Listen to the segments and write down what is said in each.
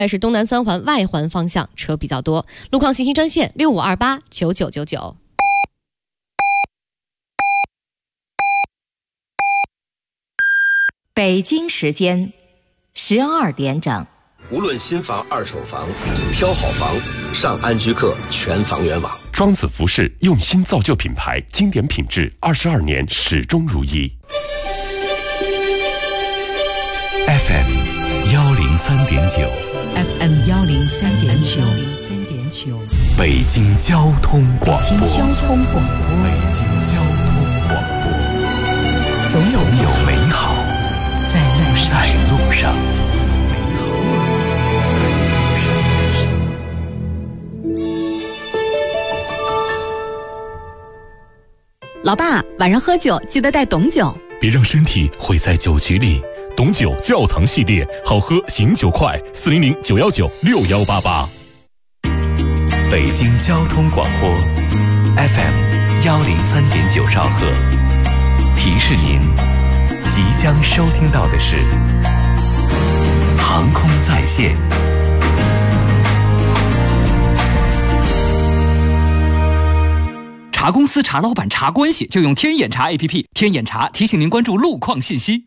但是东南三环外环方向车比较多。路况信息专线65289999。 北京时间12点整。 无论新房、二手房，挑好房，上安居客全房源网。 庄子服饰用心造就品牌，经典品质，22年始终如一。 FM 103.9 FM 103.9 北京交通广播。 北京交通广播。 北京交通广播。总有美好在路上。 老爸，晚上喝酒记得带董酒， 别让身体毁在酒局里。董酒窖藏系列，好喝醒酒快，400-919-6188。北京交通广播 FM 103.9兆赫，提示您即将收听到的是航空在线。 查公司、查老板、查关系，就用天眼查 APP。天眼查提醒您关注路况信息。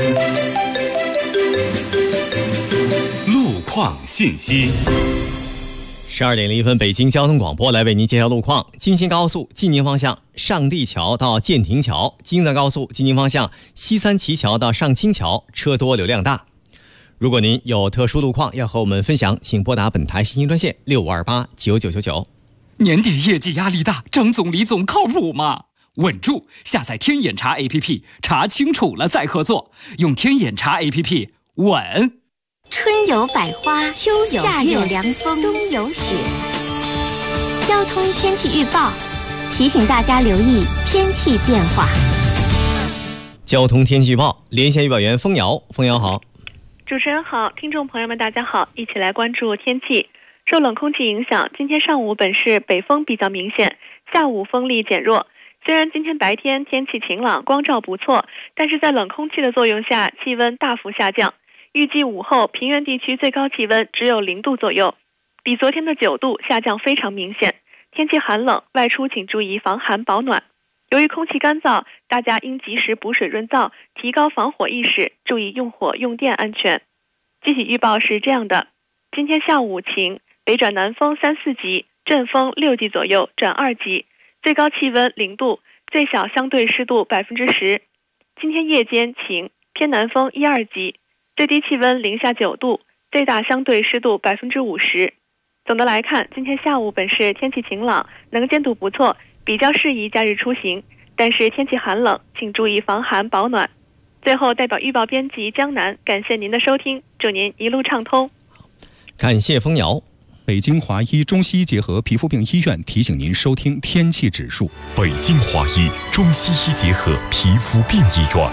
路况信息。 12点01分，北京交通广播来为您介绍路况。京新高速济宁方向上地桥到建亭桥，京藏高速济宁方向西三旗桥到上清桥车多流量大。如果您有特殊路况要和我们分享，请拨打本台信息专线65289999。 年底业绩压力大，张总李总靠谱吗？稳住，下载天眼查 APP， 查清楚了再合作，用天眼查 APP 稳。 春有百花，秋有夏有凉风，冬有雪。交通天气预报提醒大家留意天气变化。 交通天气预报，连线预报员枫瑶。枫瑶好。 主持人好，听众朋友们大家好，一起来关注天气。受冷空气影响，今天上午本市北风比较明显，下午风力减弱。虽然今天白天天气晴朗，光照不错，但是在冷空气的作用下，气温大幅下降。预计午后平原地区最高气温只有0度左右，比昨天的9度下降非常明显。天气寒冷，外出请注意防寒保暖。由于空气干燥，大家应及时补水润燥，提高防火意识，注意用火用电安全。具体预报是这样的：今天下午晴，北转南风3、4级，阵风6级左右转2级，最高气温0度，最小相对湿度10%。今天夜间晴，偏南风1、2级，最低气温零下9度，最大相对湿度50%。总的来看，今天下午本市天气晴朗，能见度不错，比较适宜假日出行，但是天气寒冷，请注意防寒保暖。最后，代表预报编辑江南，感谢您的收听，祝您一路畅通。 感谢枫瑶。 北京华医中西医结合皮肤病医院提醒您收听天气指数。 北京华医中西医结合皮肤病医院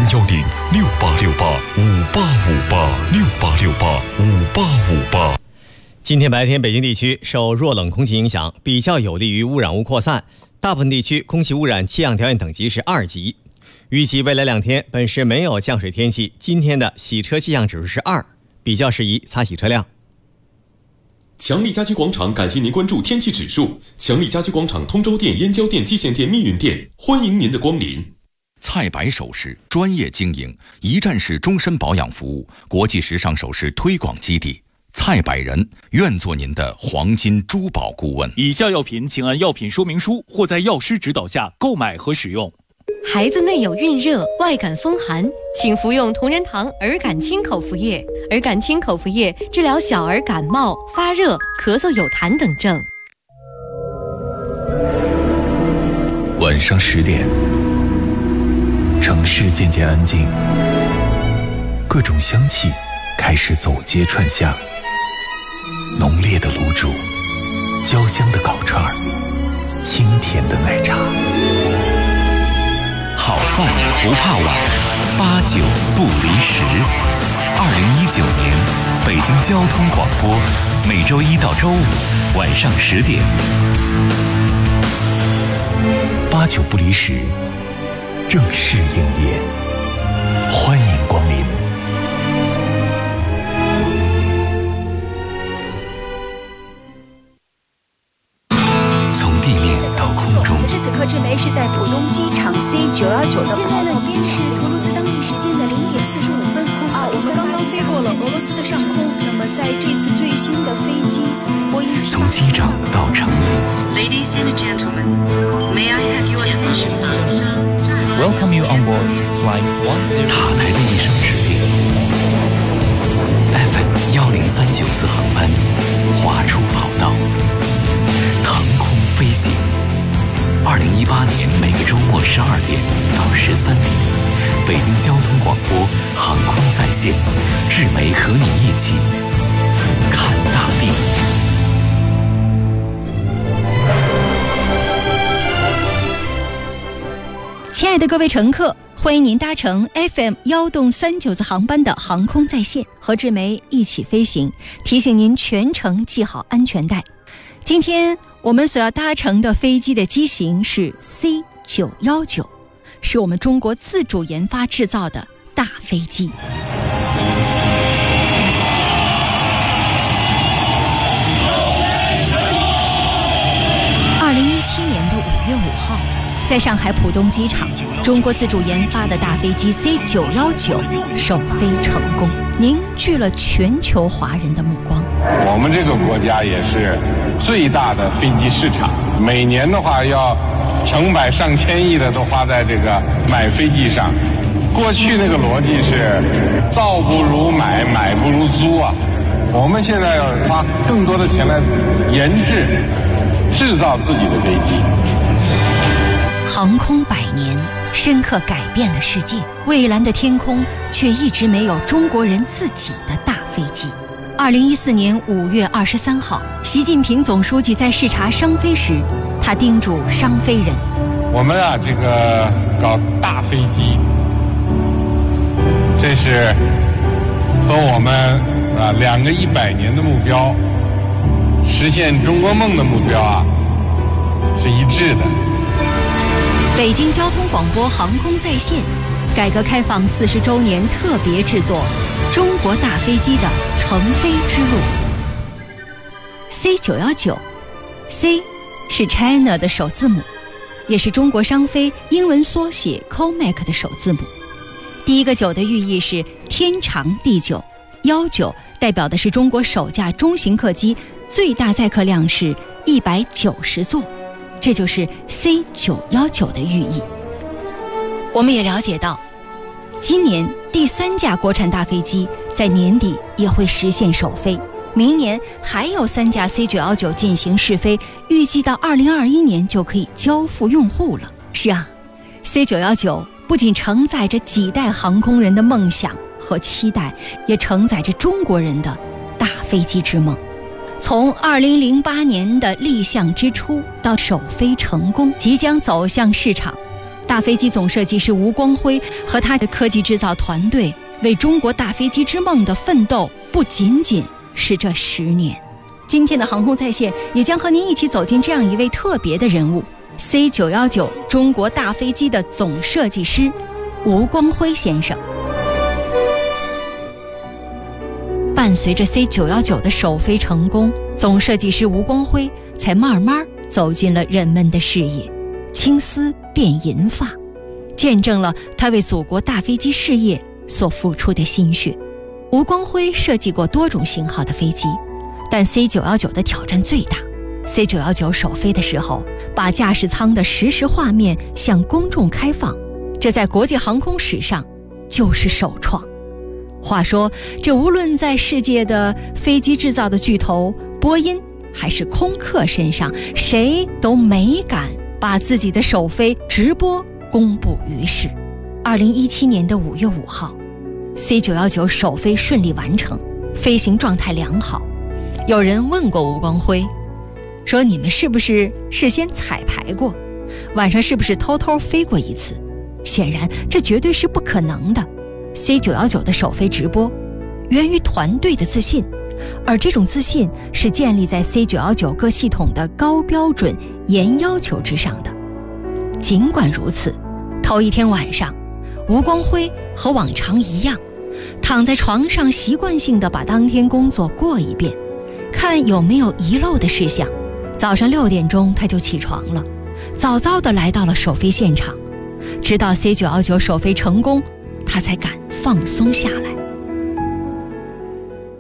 ，010-6868-5858，6868-5858。 今天白天北京地区受弱冷空气影响，比较有利于污染物扩散，大部分地区空气污染气象条件等级是2级。预计未来2天本市没有降水天气，今天的洗车气象指数是2，比较适宜擦洗车辆。 强力家居广场感谢您关注天气指数。强力家居广场通州店、燕郊店、蓟县店、密云店，欢迎您的光临。 菜百首饰专业经营，一站式终身保养服务，国际时尚首饰推广基地。菜百人愿做您的黄金珠宝顾问。 以下药品请按药品说明书或在药师指导下购买和使用。 孩子内有孕热、外感风寒，请服用同仁堂儿感清口服液。儿感清口服液治疗小儿感冒、发热、咳嗽、有痰等症。 晚上10点，城市渐渐安静，各种香气开始走街串巷，浓烈的卤煮，焦香的烤串，清甜的奶茶。 好饭不怕晚，8、9不离10。2019年，北京交通广播，每周1到周5晚上10点。 8、9不离10，正式营业，欢迎光临。 这次最新的飞机波音787。 从机长到乘务。 Ladies and gentlemen, may I have your attention, please? Welcome you on board Flight 10. 塔台的一声指令 FM1039航班划出跑道，腾空飞行。2018年每个周末12点到13点，北京交通广播航空在线，志梅和你一起俯瞰大地。 亲爱的各位乘客，欢迎您搭乘 FM1039次航班的航空在线，和志梅一起飞行。提醒您全程系好安全带。今天我们所要搭乘的飞机的机型是 C919， 是我们中国自主研发制造的大飞机。2017年的5月5号，在上海浦东机场，中国自主研发的大飞机 C919 首飞成功，凝聚了全球华人的目光。 我们这个国家也是最大的飞机市场，每年的话要成百上千亿的都花在这个买飞机上。过去那个逻辑是造不如买，买不如租啊。我们现在要花更多的钱来研制、制造自己的飞机。 航空100年，深刻改变了世界，蔚蓝的天空却一直没有中国人自己的大飞机。2014年5月23号，习近平总书记在视察商飞时，他叮嘱商飞人： 我们啊，这个搞大飞机，这是和我们2个100年的目标，实现中国梦的目标啊，是一致的。 北京交通广播航空在线，改革开放40周年特别制作《中国大飞机的腾飞之路》。C919 ，C 是 China 的首字母，也是中国商飞英文缩写 COMAC 的首字母。第一个9的寓意是天长地久，19代表的是中国首架中型客机最大载客量是190座。这就是 C919 的寓意。我们也了解到，今年第3架国产大飞机在年底也会实现首飞，明年还有3架 C919 进行试飞，预计到2021年就可以交付用户了。是啊， C919 不仅承载着几代航空人的梦想和期待，也承载着中国人的大飞机之梦。从2008年的立项之初到首飞成功，即将走向市场，大飞机总设计师吴光辉和他的科技制造团队为中国大飞机之梦的奋斗，不仅仅是这10年。今天的航空在线也将和您一起走进这样一位特别的人物， C919 中国大飞机的总设计师吴光辉先生。伴随着 C919 的首飞成功，总设计师吴光辉才慢慢走进了人们的视野，青丝变银发，见证了他为祖国大飞机事业所付出的心血。吴光辉设计过多种型号的飞机，但 C919 的挑战最大。C919 首飞的时候，把驾驶舱的实时画面向公众开放，这在国际航空史上就是首创。话说，这无论在世界的飞机制造的巨头波音还是空客身上，谁都没敢把自己的首飞直播公布于世。2017年的5月5号 C919 首飞顺利完成，飞行状态良好。有人问过吴光辉，说你们是不是事先彩排过，晚上是不是偷偷飞过一次？显然这绝对是不可能的。C919 的首飞直播源于团队的自信，而这种自信是建立在 C919 各系统的高标准严要求之上的。尽管如此，头一天晚上，吴光辉和往常一样，躺在床上习惯性地把当天工作过一遍，看有没有遗漏的事项。早上6点钟他就起床了，早早地来到了首飞现场，直到 C919 首飞成功，他才敢放松下来。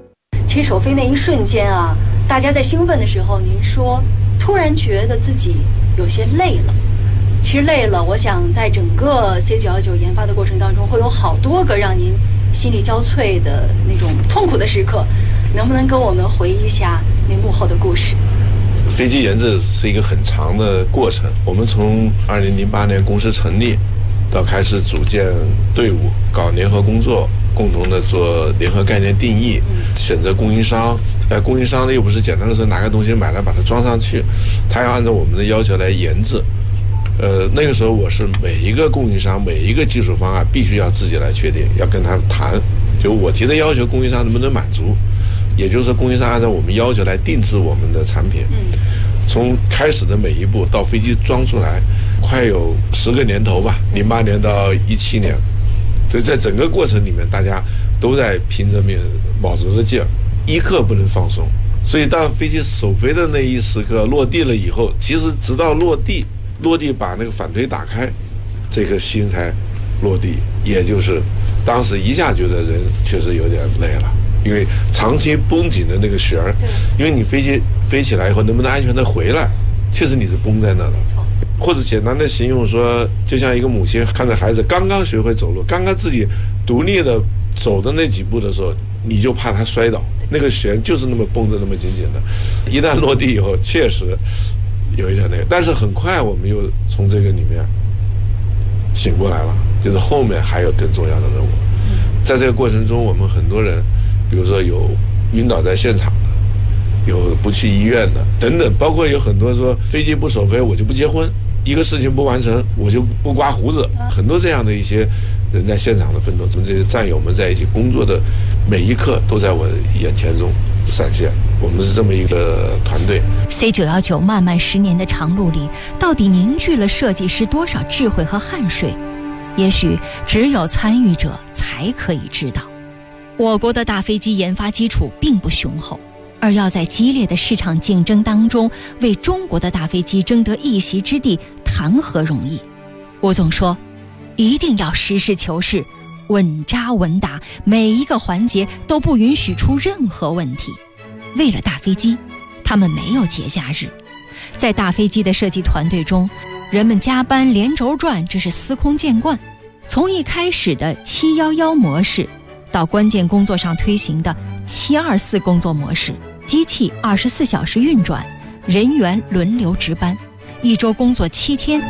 其实首飞那一瞬间啊，大家在兴奋的时候，您说突然觉得自己有些累了。其实累了，我想在整个 C919 研发的过程当中，会有好多个让您心力交瘁的那种痛苦的时刻，能不能跟我们回忆一下那幕后的故事？ 飞机研制是一个很长的过程，我们从2008年公司成立到开始组建队伍，搞联合工作，共同的做联合概念定义，选择供应商。供应商呢又不是简单的说拿个东西买来把它装上去，他要按照我们的要求来研制。那个时候我是每一个供应商每一个技术方案必须要自己来确定，要跟他谈，就我提的要求供应商能不能满足，也就是说供应商按照我们要求来定制我们的产品。从开始的每一步到飞机装出来，快有10个年头吧，08年到17年，所以在整个过程里面，大家都在拼着命，卯足了劲，一刻不能放松。所以当飞机首飞的那一时刻落地了以后，其实直到落地把那个反推打开，这颗心才落地，也就是当时一下觉得人确实有点累了。因为长期绷紧的那个弦儿，因为你飞机飞起来以后能不能安全的回来，确实你是绷在那的。或者简单的形容说，就像一个母亲看着孩子刚刚学会走路，刚刚自己独立的走的那几步的时候，你就怕他摔倒，那个弦就是那么绷得那么紧紧的。一旦落地以后，确实有一点那个，但是很快我们又从这个里面醒过来了，就是后面还有更重要的任务。在这个过程中，我们很多人，比如说有晕倒在现场的，有不去医院的等等，包括有很多说飞机不首飞我就不结婚，一个事情不完成我就不刮胡子，很多这样的一些人在现场的奋斗，咱们这些战友们在一起工作的每一刻都在我眼前中闪现。我们是这么一个团队。 C919漫漫10年的长路里，到底凝聚了设计师多少智慧和汗水？也许只有参与者才可以知道。我国的大飞机研发基础并不雄厚，而要在激烈的市场竞争当中为中国的大飞机争得一席之地，谈何容易？吴总说，一定要实事求是，稳扎稳打，每一个环节都不允许出任何问题。为了大飞机，他们没有节假日。在大飞机的设计团队中，人们加班连轴转，这是司空见惯。从一开始的711模式，到关键工作上推行的724工作模式，机器24小时运转，人员轮流值班，一周工作7天。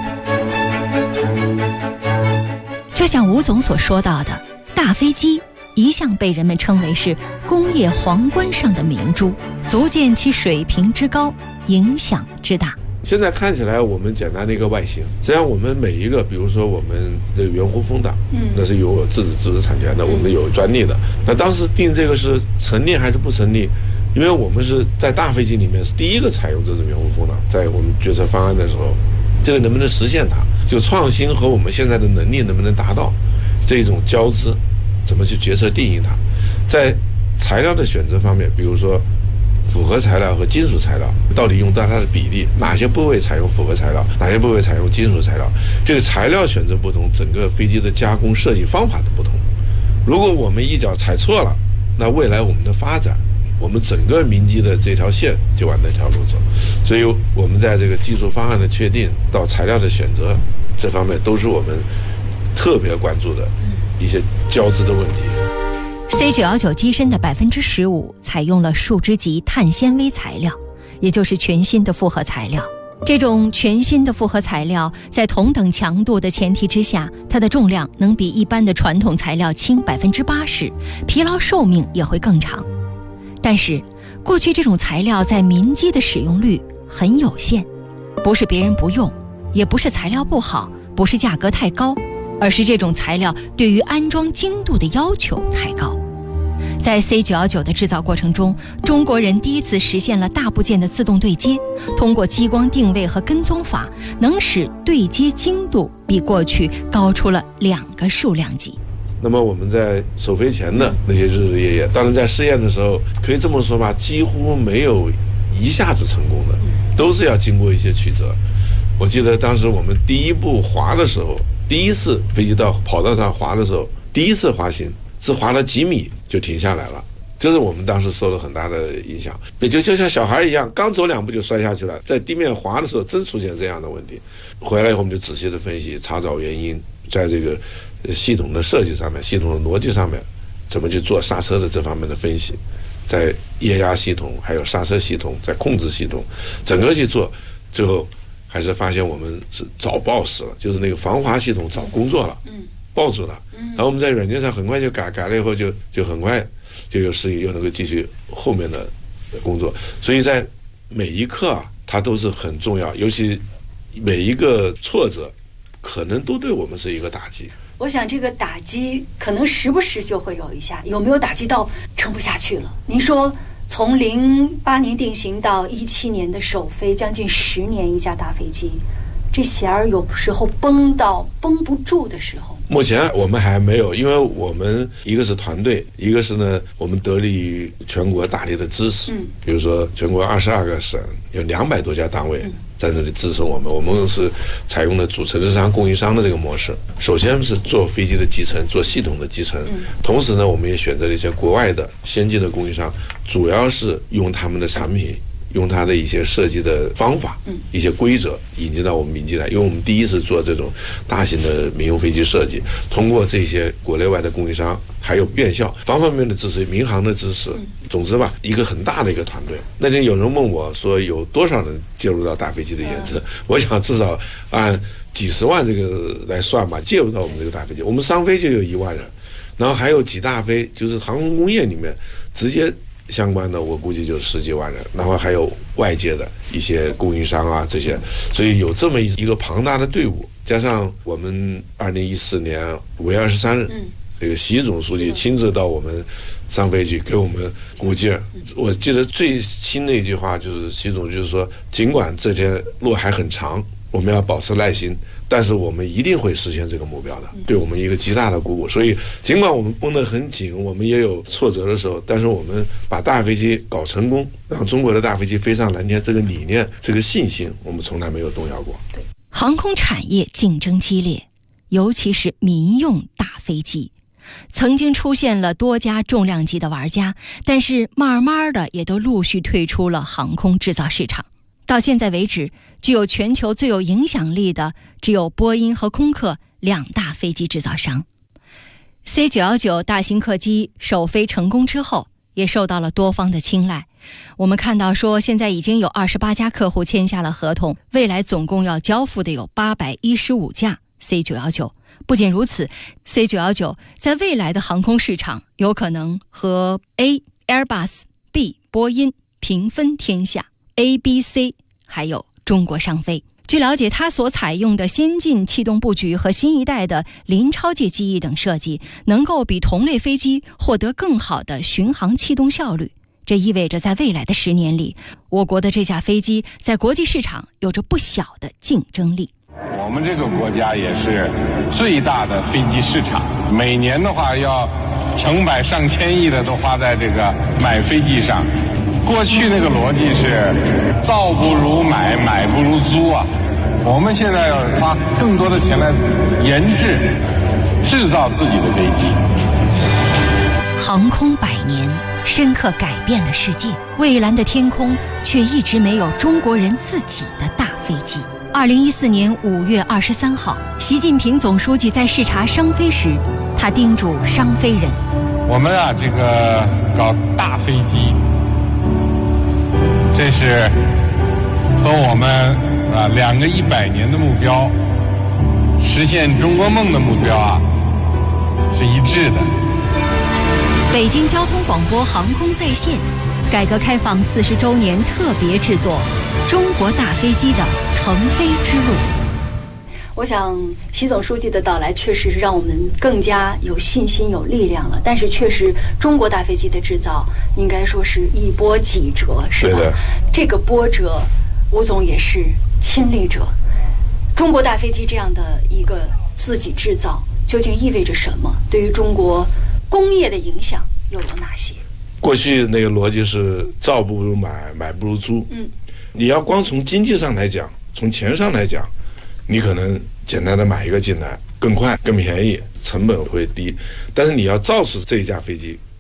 就像吴总所说到的，大飞机一向被人们称为是工业皇冠上的明珠，足见其水平之高，影响之大。 现在看起来我们简单的一个外形，实际上我们每一个，比如说我们的圆弧风挡，那是有自主产权的，我们有专利的。那当时定这个是成立还是不成立？因为我们是在大飞机里面是第一个采用这种圆弧风挡，在我们决策方案的时候，这个能不能实现它，就创新和我们现在的能力能不能达到这种交织，怎么去决策定义它。在材料的选择方面，比如说复合材料和金属材料到底用到它的比例，哪些部位采用复合材料，哪些部位采用金属材料，这个材料选择不同，整个飞机的加工设计方法的不同。如果我们一脚踩错了，那未来我们的发展，我们整个民机的这条线就往那条路走。所以我们在这个技术方案的确定到材料的选择这方面，都是我们特别关注的一些交织的问题。 C919机身的15%采用了树脂级碳纤维材料，也就是全新的复合材料。这种全新的复合材料在同等强度的前提之下，它的重量能比一般的传统材料轻80%，疲劳寿命也会更长。但是过去这种材料在民机的使用率很有限，不是别人不用，也不是材料不好，不是价格太高，而是这种材料对于安装精度的要求太高。在 C919的制造过程中，中国人第一次实现了大部件的自动对接，通过激光定位和跟踪法，能使对接精度比过去高出了2个数量级。 那么我们在首飞前的那些日日夜夜，当然在试验的时候，可以这么说吧，几乎没有一下子成功的，都是要经过一些曲折。我记得当时我们第一步滑的时候，第一次飞机到跑道上滑的时候，第一次滑行是滑了几米就停下来了， 这是我们当时受了很大的影响。也就像小孩一样，刚走2步就摔下去了，在地面滑的时候真出现这样的问题。回来以后我们就仔细的分析，查找原因，在这个系统的设计上面、系统的逻辑上面，怎么去做刹车的这方面的分析，在液压系统、还有刹车系统、在控制系统，整个去做，最后还是发现我们是早爆死了，就是那个防滑系统早工作了，爆住了。然后我们在软件上很快就改了以后就很快就有适应，又能够继续后面的工作。所以在每一刻啊，它都是很重要，尤其每一个挫折可能都对我们是一个打击。 我想这个打击可能时不时就会有一下，有没有打击到撑不下去了？您说从08年定型到17年的首飞，将近10年一架大飞机，这弦儿有时候绷到绷不住的时候。 目前我们还没有，因为我们一个是团队，一个是呢我们得力于全国大力的支持，比如说全国22个省有200多家单位在这里支持我们。我们是采用了主承制商供应商的这个模式，首先是做飞机的集成，做系统的集成，同时呢我们也选择了一些国外的先进的供应商，主要是用他们的产品，用它的一些设计的方法，一些规则引进到我们民机来。因为我们第一次做这种大型的民用飞机设计，通过这些国内外的供应商还有院校方方面面的支持，民航的支持，总之吧，一个很大的一个团队。那天有人问我说有多少人介入到大飞机的研制，我想至少按几十万这个来算吧，介入到我们这个大飞机。我们商飞就有1万人，然后还有几大飞，就是航空工业里面直接相关的，我估计就是10几万人，然后还有外界的一些供应商啊这些，所以有这么一个庞大的队伍，加上我们2014年5月23日，这个习总书记亲自到我们商飞去给我们鼓劲儿。我记得最新的一句话就是习总就是说，尽管这天路还很长，我们要保持耐心，但是我们一定会实现这个目标的，对我们一个极大的鼓舞。所以尽管我们绷得很紧，我们也有挫折的时候，但是我们把大飞机搞成功，让中国的大飞机飞上蓝天，这个理念，这个信心，我们从来没有动摇过。 对，航空产业竞争激烈，尤其是民用大飞机。曾经出现了多家重量级的玩家，但是慢慢的也都陆续退出了航空制造市场。到现在为止，具有全球最有影响力的只有波音和空客2大飞机制造商。C919 大型客机首飞成功之后，也受到了多方的青睐。我们看到说，现在已经有28家客户签下了合同，未来总共要交付的有815架 C919。不仅如此， C919 在未来的航空市场有可能和 A Airbus、B 波音平分天下， ABC 还有中国商飞。据了解，它所采用的先进气动布局和新一代的临超界机翼等设计，能够比同类飞机获得更好的巡航气动效率。这意味着在未来的10年里，我国的这架飞机在国际市场有着不小的竞争力。 我们这个国家也是最大的飞机市场，每年的话要成百上千亿的都花在这个买飞机上。过去那个逻辑是造不如买，买不如租啊。我们现在要花更多的钱来研制、制造自己的飞机。 航空100年，深刻改变了世界，蔚蓝的天空却一直没有中国人自己的大飞机。2014年5月23号，习近平总书记在视察商飞时，他叮嘱商飞人： 我们啊，这个搞大飞机，这是和我们2个100年的目标，实现中国梦的目标啊，是一致的。 北京交通广播航空在线，改革开放40周年特别制作《中国大飞机的腾飞之路》。 我想习总书记的到来确实是让我们更加有信心有力量了，但是确实中国大飞机的制造应该说是一波几折，是吧？这个波折吴总也是亲历者。中国大飞机这样的一个自己制造究竟意味着什么？对于中国工业的影响又有哪些？ 过去那个逻辑是造不如买，买不如租。你要光从经济上来讲，从钱上来讲，你可能简单的买一个进来更快更便宜，成本会低，但是你要造出这一架飞机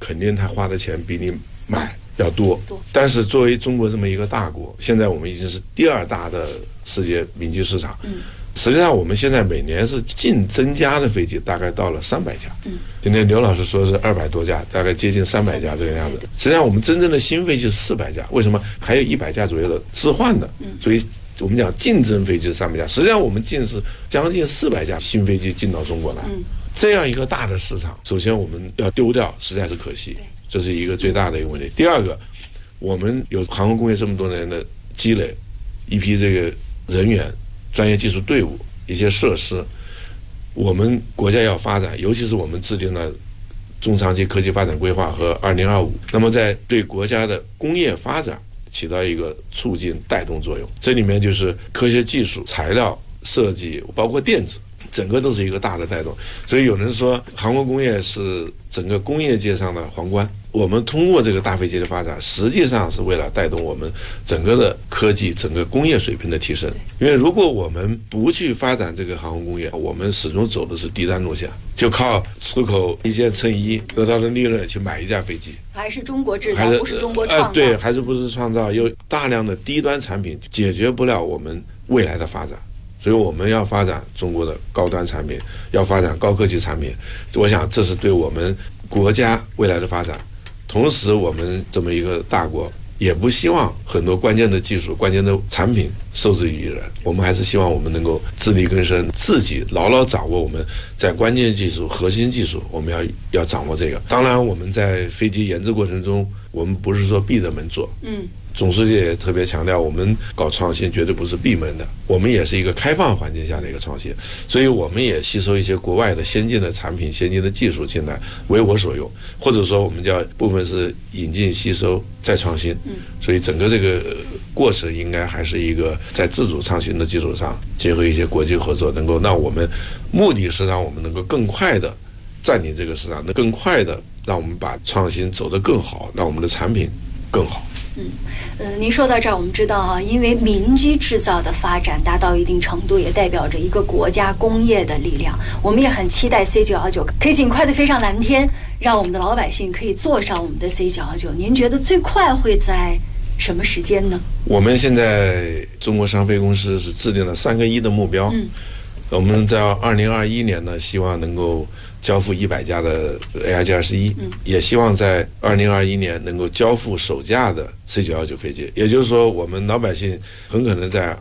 肯定他花的钱比你买要多。但是作为中国这么一个大国，现在我们已经是第2大的世界民机市场。实际上我们现在每年是净增加的飞机大概到了300架。今天刘老师说是200多架，大概接近300架这个样子。实际上我们真正的新飞机是400架，为什么？还有100架左右的置换的。所以我们讲竞争飞机是300架，实际上我们进是将近400架新飞机进到中国来。这样一个大的市场，首先我们要丢掉实在是可惜，这是一个最大的一个问题。第二个，我们有航空工业这么多年的积累，一批这个人员、专业技术队伍、一些设施，我们国家要发展，尤其是我们制定了中长期科技发展规划和2025，那么在对国家的工业发展起到一个促进带动作用。这里面就是科学技术、材料设计，包括电子，整个都是一个大的带动。所以有人说航空工业是整个工业界上的皇冠，我们通过这个大飞机的发展，实际上是为了带动我们整个的科技、整个工业水平的提升。因为如果我们不去发展这个航空工业，我们始终走的是低端路线，就靠出口一件衬衣得到的利润去买一架飞机， 还是中国制造，不是中国创造。 对，还是不是创造？有大量的低端产品解决不了我们未来的发展。所以我们要发展中国的高端产品，要发展高科技产品，我想这是对我们国家未来的发展。同时我们这么一个大国，也不希望很多关键的技术、关键的产品受制于人，我们还是希望我们能够自力更生，自己牢牢掌握我们在关键技术、核心技术，我们要掌握这个。当然我们在飞机研制过程中，我们不是说闭着门做，总书记也特别强调，我们搞创新绝对不是闭门的，我们也是一个开放环境下的一个创新，所以我们也吸收一些国外的先进的产品、先进的技术进来为我所用，或者说我们叫部分是引进、吸收再创新。所以整个这个过程应该还是一个在自主创新的基础上，结合一些国际合作，能够让我们目的是让我们能够更快的占领这个市场，能更快的让我们把创新走得更好，让我们的产品更好。 您说到这儿，我们知道啊，因为民机制造的发展达到一定程度，也代表着一个国家工业的力量。我们也很期待 C919 可以尽快的飞上蓝天，让我们的老百姓可以坐上我们的 C919。您觉得最快会在什么时间呢？ 我们现在中国商飞公司是制定了3个1的目标。我们在2021年呢，希望能够交付100架的 ARJ21，也希望在2021年能够交付首架的 C919 飞机。也就是说，我们老百姓很可能在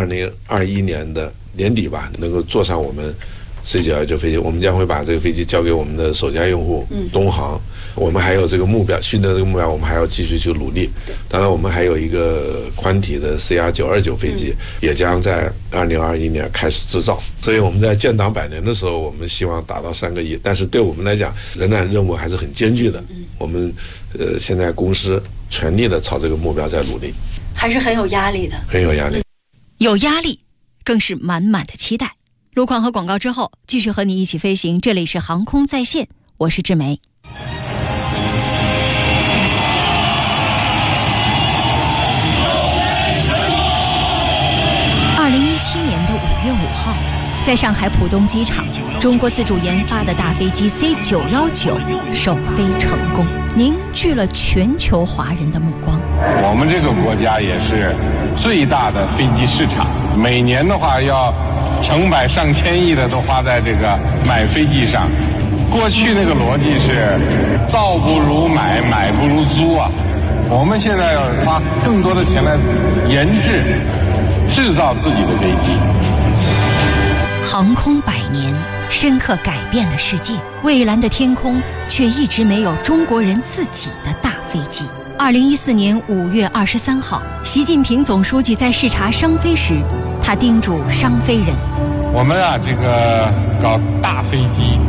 2021年的年底吧，能够坐上我们 C919 飞机。我们将会把这个飞机交给我们的首家用户东航。我们还有这个目标，训练这个目标，我们还要继续去努力。当然，我们还有一个宽体的 CR929 飞机，也将在2021年开始制造。所以我们在建党100年的时候，我们希望达到3个1，但是对我们来讲，仍然任务还是很艰巨的。我们现在公司全力的朝这个目标在努力， 还是很有压力的， 很有压力， 有压力，更是满满的期待。路况和广告之后，继续和你一起飞行。这里是航空在线，我是志梅。2017年的5月5号，在上海浦东机场，中国自主研发的大飞机 C919 首飞成功，凝聚了全球华人的目光。 我们这个国家也是最大的飞机市场，每年的话要成百上千亿的都花在这个买飞机上。过去那个逻辑是造不如买，买不如租啊。我们现在要花更多的钱来研制造自己的飞机。 航空100年，深刻改变了世界。蔚蓝的天空却一直没有中国人自己的大飞机。2014年5月23号，习近平总书记在视察商飞时，他叮嘱商飞人： 我们啊，这个搞大飞机，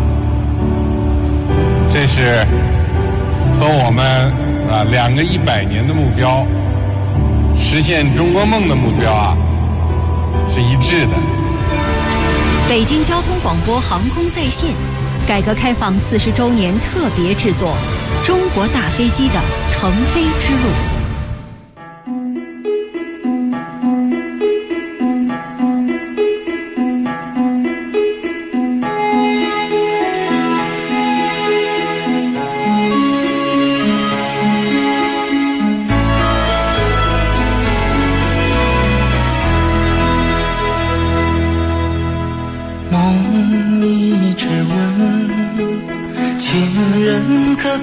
这是和我们2个100年的目标，实现中国梦的目标啊，是一致的。 北京交通广播航空在线，改革开放40周年特别制作《中国大飞机的腾飞之路》。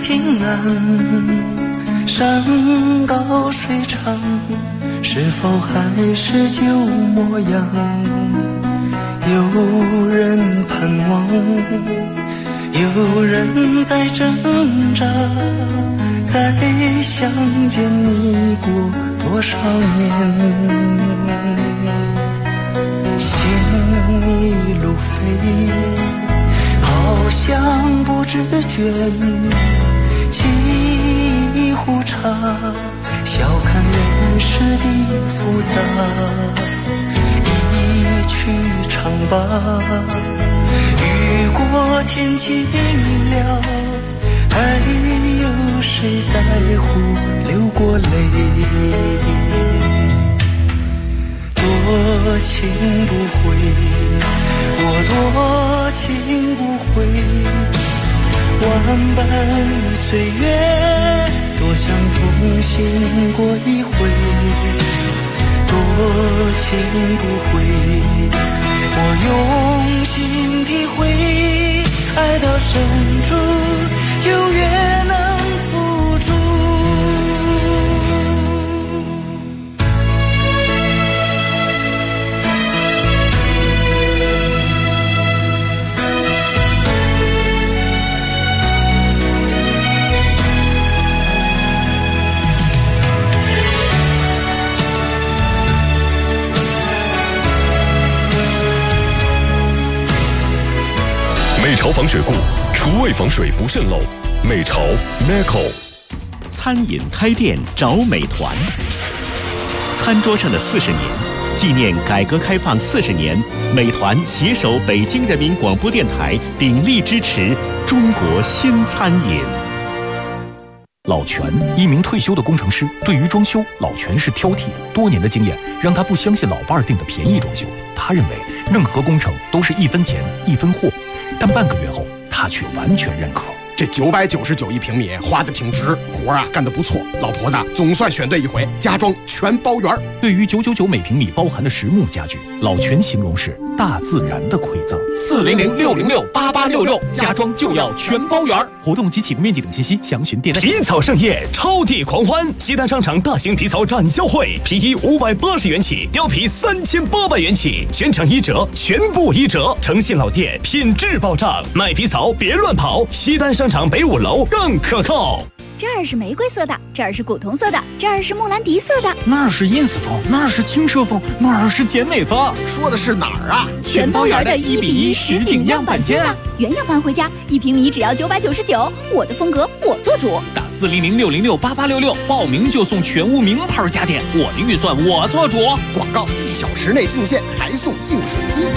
平安，山高水长，是否还是旧模样？有人盼望，有人在挣扎，再相见你过多少年？心一路飞，好像不知倦，沏一壶茶，笑看人世的复杂，一曲唱罢，雨过天晴了，还有谁在乎流过泪？多情不悔，我多情不悔，万般岁月，多想重新过一回。多情不悔，我用心体会，爱到深处就越能付出。 美潮防水固，厨卫防水不渗漏。美潮 Macco。 餐饮开店找美团。餐桌上的40年，纪念改革开放40年，美团携手北京人民广播电台，鼎力支持中国新餐饮。 老全，一名退休的工程师，对于装修，老全是挑剔的。多年的经验让他不相信老伴儿订的便宜装修，他认为任何工程都是1分钱1分货。但半个月后，他却完全认可。 这999一平米花的挺值，活啊干得不错。老婆子总算选对一回，家装全包圆。 对于999每平米包含的实木家具，老全形容是大自然的馈赠。 400-606-8866，家装就要全包圆。 活动及启动面积等信息详询店内。 皮草盛宴，超地狂欢！西单商场大型皮草展销会，皮衣580元起，貂皮3800元起，全场1折，全部1折。诚信老店，品质保障，买皮草别乱跑。西单商场北5楼更可靠。 这儿是玫瑰色的，这儿是古铜色的，这儿是莫兰迪色的， 那儿是 ins 风，那儿是轻奢风，那儿是简美风。 说的是哪儿啊？ 全包圆的1:1实景样板间啊！原样搬回家，1平米只要999。我的风格我做主。 打400-606-8866，报名就送全屋名牌家电。我的预算我做主。 广告1小时内进线，还送净水机。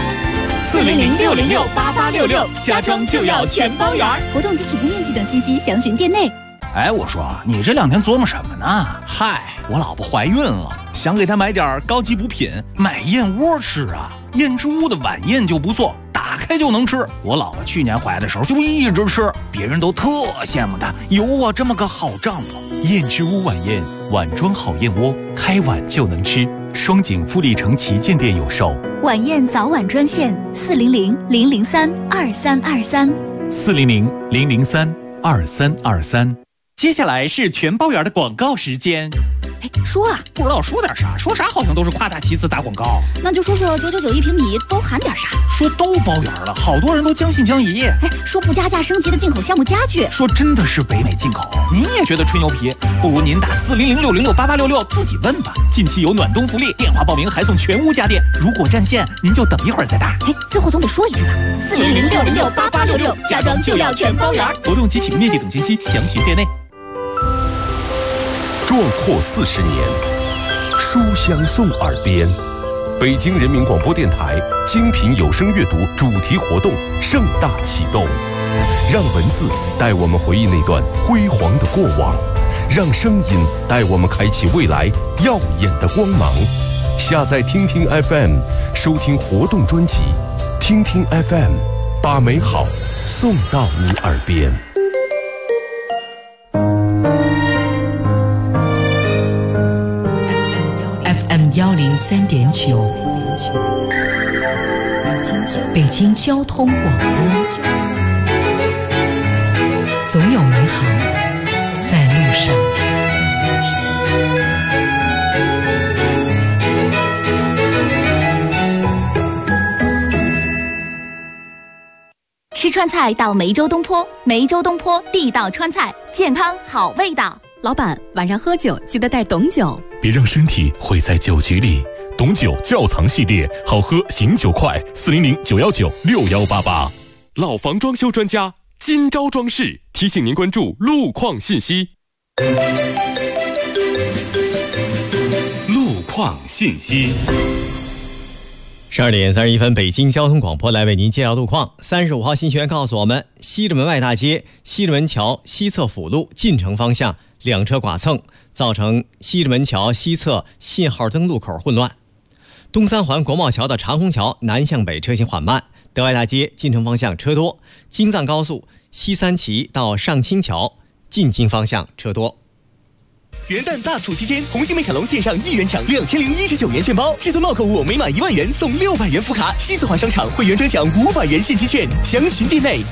400-606-8866，家装就要全包圆。活动及启动面积等信息详询店内。 哎，我说你这2天琢磨什么呢？嗨，我老婆怀孕了，想给她买点高级补品，买燕窝吃啊。燕之屋的晚宴就不错，打开就能吃。我老婆去年怀的时候就一直吃，别人都特羡慕她有我这么个好丈夫。 燕之屋晚宴，碗装好燕窝，开碗就能吃。双井富力城旗舰店有售。 晚宴早晚专线400-003-2323。 400-003-2323。 接下来是全包圆的广告时间。 哎，说啊， 不知道说点啥，说啥好像都是夸大其词打广告。 那就说说999一平米都含点啥？ 说都包圆了，好多人都将信将疑。 哎，说不加价升级的进口项目家具， 说真的是北美进口，您也觉得吹牛皮？不如您打400-606-8866自己问吧。近期有暖冬福利，电话报名还送全屋家电。如果占线，您就等一会儿再打。 哎，最后总得说一句吧，400-606-8866，家装就要全包圆。 活动及启动面积等信息详询店内。 壮阔40年，书香送耳边。北京人民广播电台精品有声阅读主题活动盛大启动，让文字带我们回忆那段辉煌的过往，让声音带我们开启未来耀眼的光芒。下载听听 FM， 收听活动专辑，听听 FM， 把美好送到你耳边。 FM103.9，北京交通广播。 总有美好在路上。 吃川菜到梅州东坡，梅州东坡地道川菜，健康好味道。 老板，晚上喝酒记得带董酒， 别让身体毁在酒局里。董酒窖藏系列，好喝醒酒快，400-919-6188。 老房装修专家今朝装饰提醒您关注路况信息。路况信息。 12点31分，北京交通广播来为您介绍路况。35号信息员告诉我们，西直门外大街西直门桥西侧辅路进城方向两车剐蹭，造成西直门桥西侧信号灯路口混乱。东三环国贸桥的长虹桥南向北车行缓慢，德外大街进城方向车多，京藏高速西三旗到上清桥进京方向车多。 元旦大促期间，红星美凯龙线上1元抢2019元券包，至尊茂购物每满1万元送600元福卡，西四环商场会员专享500元现金券，详询店内。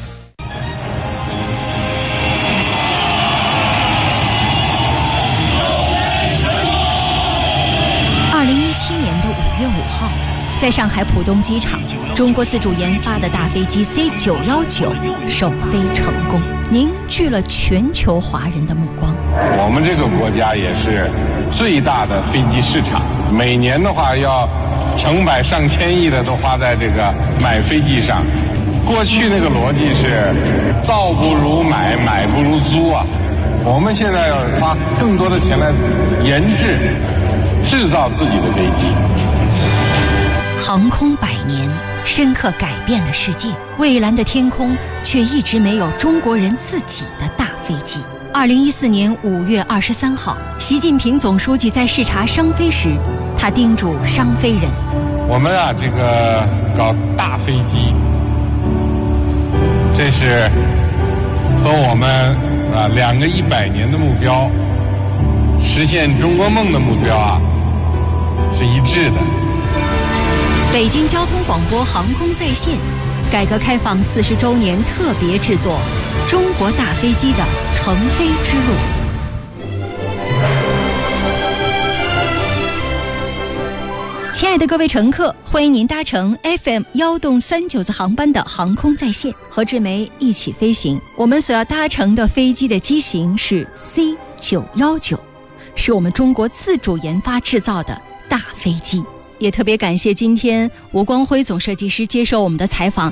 2017年的5月5号，在上海浦东机场，中国自主研发的大飞机 C919 首飞成功，凝聚了全球华人的目光。 我们这个国家也是最大的飞机市场，每年的话要成百上千亿的都花在这个买飞机上。过去那个逻辑是造不如买，买不如租啊。我们现在要花更多的钱来研制造自己的飞机。 航空100年，深刻改变了世界。蔚蓝的天空却一直没有中国人自己的大飞机。2014年5月23号，习近平总书记在视察商飞时，他叮嘱商飞人： 我们啊，这个搞大飞机，这是和我们2个100年的目标，实现中国梦的目标啊，是一致的。 北京交通广播航空在线，改革开放40周年特别制作《中国大飞机的腾飞之路》。亲爱的各位乘客，欢迎您搭乘 FM 1动39次航班的航空在线，和志梅一起飞行。我们所要搭乘的飞机的机型是 C919， 是我们中国自主研发制造的大飞机。也特别感谢今天吴光辉总设计师接受我们的采访。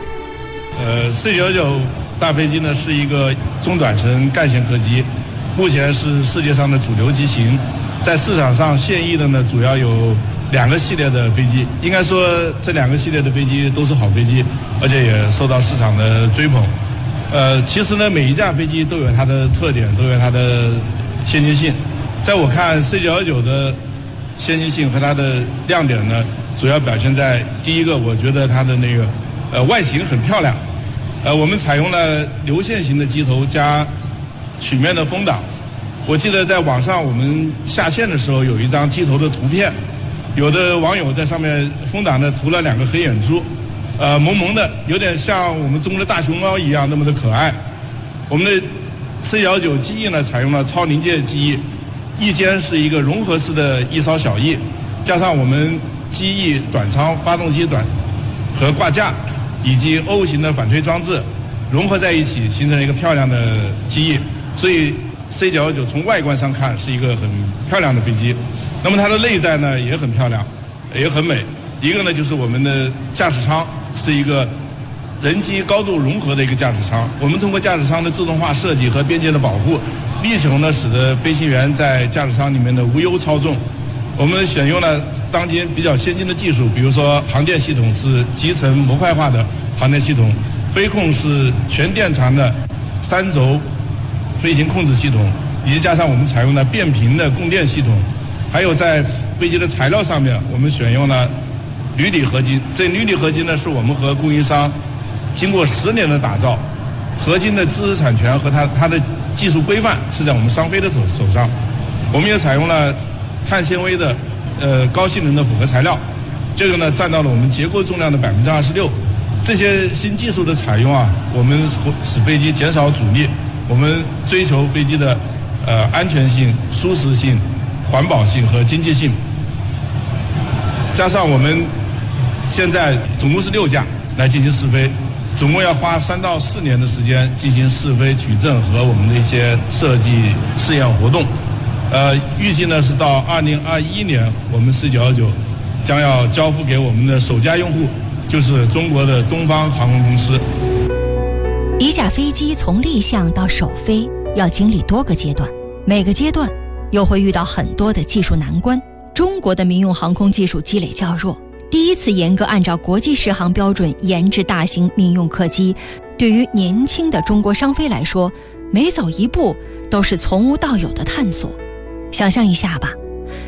C919 大飞机呢是一个中短程干线客机，目前是世界上的主流机型，在市场上现役的呢主要有2个系列的飞机，应该说这2个系列的飞机都是好飞机，而且也受到市场的追捧。其实呢每一架飞机都有它的特点，都有它的先进性。在我看 C919 的先进性和它的亮点呢，主要表现在第一个，我觉得它的那个外形很漂亮。我们采用了流线型的机头加曲面的风挡。我记得在网上我们下线的时候有一张机头的图片，有的网友在上面风挡呢涂了2个黑眼珠，萌萌的，有点像我们中国的大熊猫一样那么的可爱。我们的 C919 机翼呢采用了超临界机翼，翼尖是一个融合式的一艘小翼，加上我们机翼短舱、发动机短和挂架以及 O 型的反推装置融合在一起，形成了一个漂亮的机翼。所以 C919 从外观上看是一个很漂亮的飞机。那么它的内在呢也很漂亮，也很美。一个呢就是我们的驾驶舱是一个人机高度融合的一个驾驶舱，我们通过驾驶舱的自动化设计和边界的保护，力求呢使得飞行员在驾驶舱里面的无忧操纵。我们选用了当今比较先进的技术，比如说航电系统是集成模块化的航电系统，飞控是全电传的3轴飞行控制系统，以及加上我们采用了变频的供电系统。还有在飞机的材料上面，我们选用了铝锂合金。这铝锂合金呢是我们和供应商经过10年的打造，合金的知识产权和它的技术规范是在我们商飞的手上。我们也采用了碳纤维的高性能的复合材料，这个呢占到了我们结构重量的26%。这些新技术的采用啊，我们使飞机减少阻力， 我们追求飞机的安全性、舒适性、环保性和经济性。加上我们现在总共是6架来进行试飞，总共要花3到4年的时间进行试飞取证和我们的一些设计试验活动。预计呢是到2021年，我们C919将要交付给我们的首家用户，就是中国的东方航空公司。 一架飞机从立项到首飞要经历多个阶段，每个阶段又会遇到很多的技术难关。中国的民用航空技术积累较弱，第一次严格按照国际适航标准研制大型民用客机，对于年轻的中国商飞来说，每走一步都是从无到有的探索。想象一下吧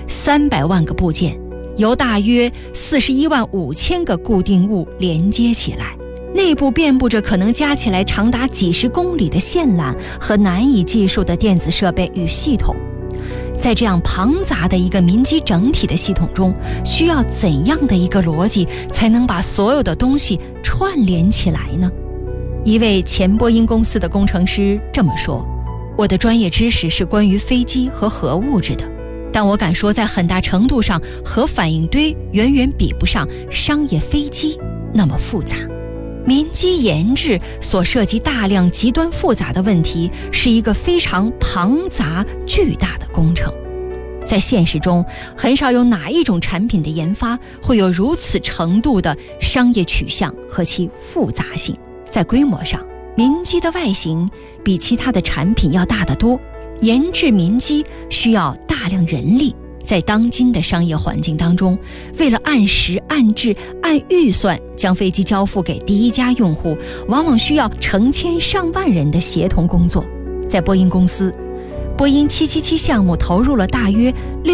，300万个部件由大约41万5千个固定物连接起来，内部遍布着可能加起来长达几十公里的线缆和难以计数的电子设备与系统。在这样庞杂的一个民机整体的系统中，需要怎样的一个逻辑才能把所有的东西串联起来呢？一位前波音公司的工程师这么说：我的专业知识是关于飞机和核物质的，但我敢说在很大程度上，核反应堆远远比不上商业飞机那么复杂。民机研制所涉及大量极端复杂的问题，是一个非常庞杂巨大的工程。在现实中，很少有哪一种产品的研发会有如此程度的商业取向和其复杂性。在规模上，民机的外形比其他的产品要大得多，研制民机需要大量人力。在当今的商业环境当中，为了按时按质按预算将飞机交付给第一家用户，往往需要成千上万人的协同工作。在波音公司，波音777项目投入了大约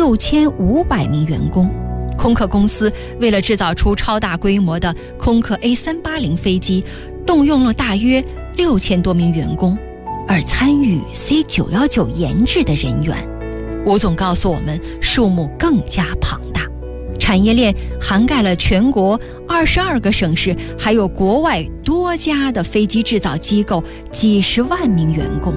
6500名员工。空客公司为了制造出超大规模的空客 A380 飞机，动用了大约6000多名员工。而参与 C919 研制的人员，吴总告诉我们，数目更加庞大，产业链涵盖了全国22个省市，还有国外多家的飞机制造机构，几十万名员工。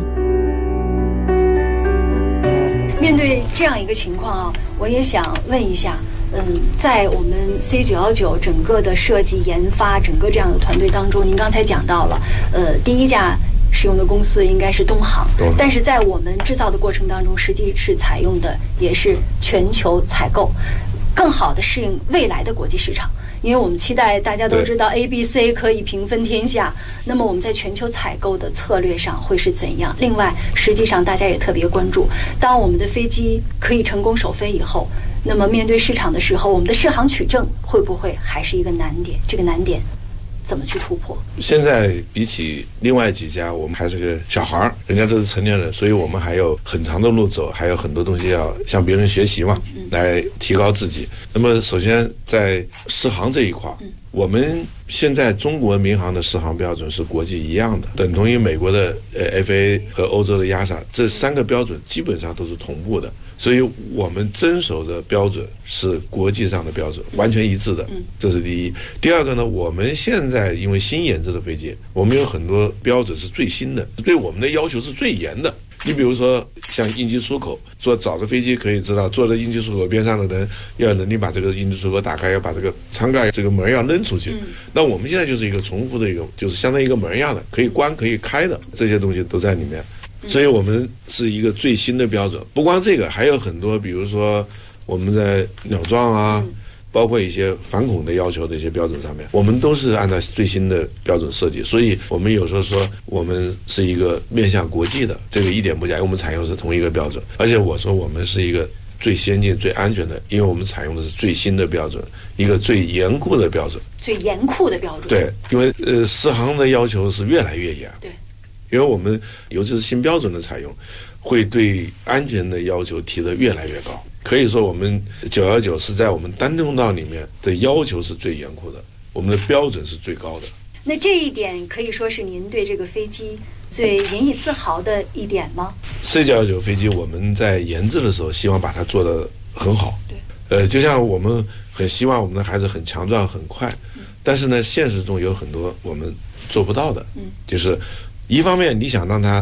面对这样一个情况啊，我也想问一下，在我们 C919 整个的设计研发整个这样的团队当中，您刚才讲到了，第一家使用的公司应该是东航，但是在我们制造的过程当中，实际是采用的也是全球采购，更好的适应未来的国际市场。因为我们期待大家都知道 ABC 可以平分天下，那么我们在全球采购的策略上会是怎样？另外，实际上大家也特别关注，当我们的飞机可以成功首飞以后，那么面对市场的时候，我们的适航取证会不会还是一个难点？这个难点怎么去突破？ 现在比起另外几家，我们还是个小孩，人家都是成年人，所以我们还有很长的路走，还有很多东西要向别人学习嘛，来提高自己。那么首先在适航这一块，我们现在中国民航的适航标准是国际一样的，等同于美国的FAA 和欧洲的 EASA， 这3个标准基本上都是同步的。所以我们遵守的标准是国际上的标准，完全一致的，这是第一。第二个呢，我们现在因为新研制的飞机，我们有很多标准是最新的，对我们的要求是最严的。你比如说像应急出口，做早的飞机可以知道，坐在应急出口边上的人要有能力把这个应急出口打开，要把这个舱盖这个门要扔出去。那我们现在就是一个重复的一个，就是相当于一个门一样的，可以关可以开的，这些东西都在里面。所以我们是一个最新的标准。不光这个，还有很多，比如说我们在鸟撞啊，包括一些反恐的要求的一些标准上面，我们都是按照最新的标准设计。所以我们有时候说我们是一个面向国际的，这个一点不假，因为我们采用的是同一个标准。而且我说我们是一个最先进最安全的，因为我们采用的是最新的标准，一个最严酷的标准。 最严酷的标准。 对，因为适航的要求是越来越严。 对。 因为我们尤其是新标准的采用，会对安全的要求提得越来越高。可以说我们919是在我们单通道里面的要求是最严酷的，我们的标准是最高的。 那这一点可以说是您对这个飞机最引以自豪的一点吗？ C919 飞机我们在研制的时候希望把它做得很好，对，就像我们很希望我们的孩子很强壮很快，但是呢现实中有很多我们做不到的，就是一方面你想让他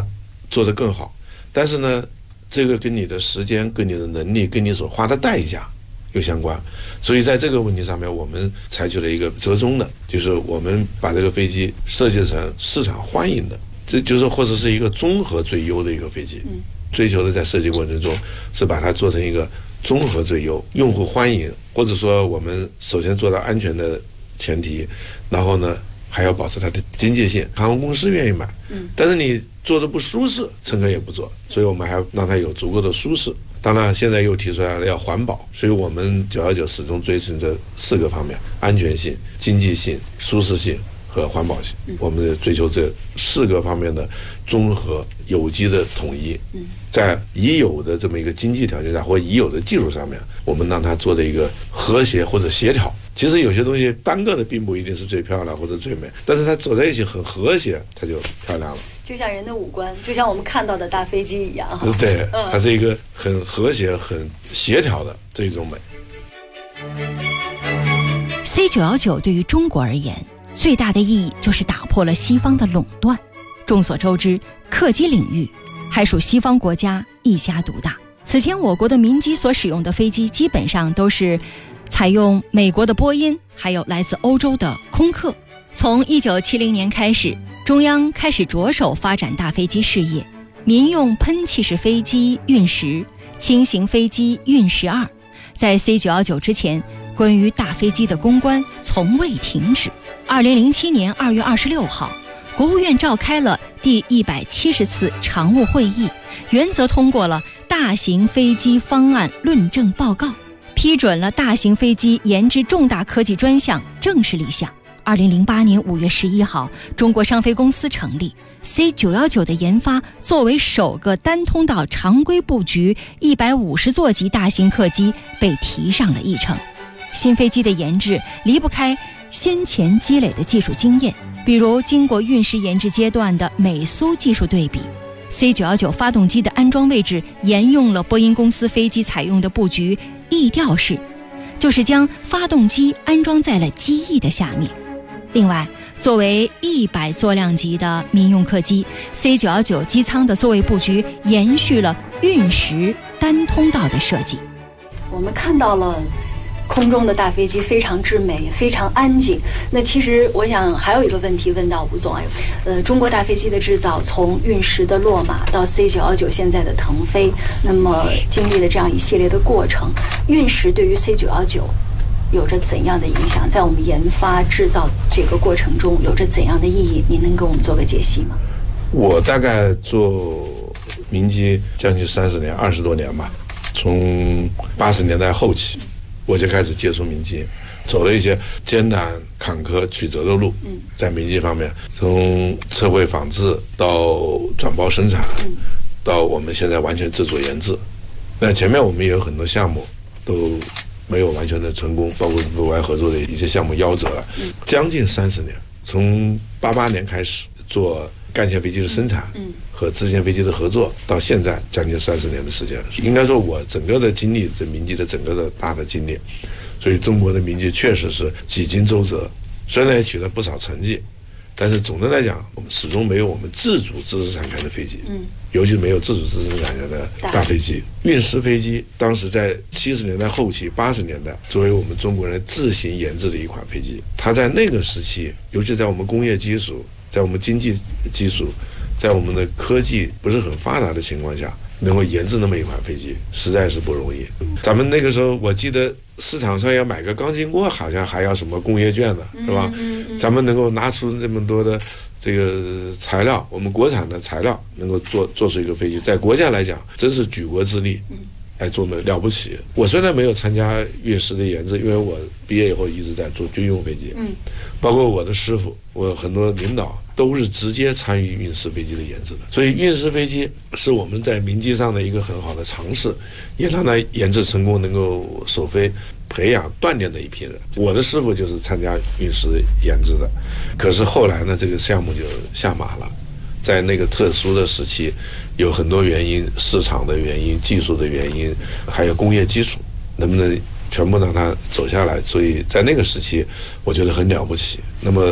做得更好。但是呢，这个跟你的时间、跟你的能力、跟你所花的代价有相关。所以在这个问题上面，我们采取了一个折中的，就是我们把这个飞机设计成市场欢迎的，这就是或者是一个综合最优的一个飞机。追求的在设计过程中是把它做成一个综合最优、用户欢迎，或者说我们首先做到安全的前提，然后呢还要保持它的经济性，航空公司愿意买，但是你做的不舒适，乘客也不做，所以我们还要让它有足够的舒适。当然现在又提出来了要环保，所以我们919始终追求这4个方面：安全性、经济性、舒适性和环保性。我们追求这4个方面的综合有机的统一，在已有的这么一个经济条件下或已有的技术上面，我们让它做的一个和谐或者协调。其实有些东西单个的并不一定是最漂亮或者最美，但是它走在一起很和谐，它就漂亮了。 就像人的五官，就像我们看到的大飞机一样。 对，它是一个很和谐、很协调的这种美。 C919对于中国而言，最大的意义就是打破了西方的垄断。众所周知，客机领域还属西方国家一家独大。此前我国的民机所使用的飞机基本上都是采用美国的波音，还有来自欧洲的空客。从1970年开始，中央开始着手发展大飞机事业，民用喷气式飞机运10，轻型飞机运12。在 C919 之前，关于大飞机的攻关从未停止。2007年2月26号，国务院召开了第170次常务会议，原则通过了大型飞机方案论证报告，批准了大型飞机研制重大科技专项正式立项。2008年5月11号，中国商飞公司成立， C919 的研发作为首个单通道常规布局150座级大型客机被提上了议程。新飞机的研制离不开先前积累的技术经验，比如经过运10研制阶段的美苏技术对比， C919 发动机的安装位置沿用了波音公司飞机采用的布局翼吊式，就是将发动机安装在了机翼的下面。另外，作为100座量级的民用客机， C919 机舱的座位布局延续了运10单通道的设计。 我们看到了空中的大飞机非常之美，非常安静。那其实我想还有一个问题问到吴总，中国大飞机的制造从运10的落马到 C919 现在的腾飞，那么经历了这样一系列的过程，运10对于 C919 有着怎样的影响？在我们研发制造这个过程中有着怎样的意义？您能给我们做个解析吗？ 我大概做民机将近30年，20多年吧，从80年代后期我就开始接触民机，走了一些艰难坎坷曲折的路。在民机方面，从测绘仿制到转包生产，到我们现在完全自主研制。那前面我们也有很多项目都没有完全的成功，包括国外合作的一些项目夭折了。将近30年，从88年开始做干线飞机的生产和支线飞机的合作，到现在将近30年的时间。应该说我整个的经历，这民机的整个的大的经历，所以中国的民机确实是几经周折，虽然也取得不少成绩，但是总的来讲，我们始终没有我们自主知识产权的飞机，尤其没有自主知识产权的大飞机。运10飞机当时在70年代后期、80年代，作为我们中国人自行研制的一款飞机，它在那个时期，尤其在我们工业基础、在我们经济基础、在我们的科技不是很发达的情况下，能够研制那么一款飞机，实在是不容易。咱们那个时候，我记得市场上要买个钢筋锅，好像还要什么工业券的，是吧？咱们能够拿出这么多的这个材料，我们国产的材料能够做出一个飞机，在国家来讲，真是举国之力，来做的了不起。我虽然没有参加运10的研制，因为我毕业以后一直在做军用飞机，包括我的师傅，我很多领导都是直接参与运10飞机的研制的，所以运10飞机是我们在民机上的一个很好的尝试，也让它研制成功，能够首飞，培养锻炼的一批人。我的师傅就是参加运10研制的，可是后来呢，这个项目就下马了。在那个特殊的时期，有很多原因，市场的原因、技术的原因，还有工业基础，能不能全部让它走下来？所以在那个时期，我觉得很了不起。那么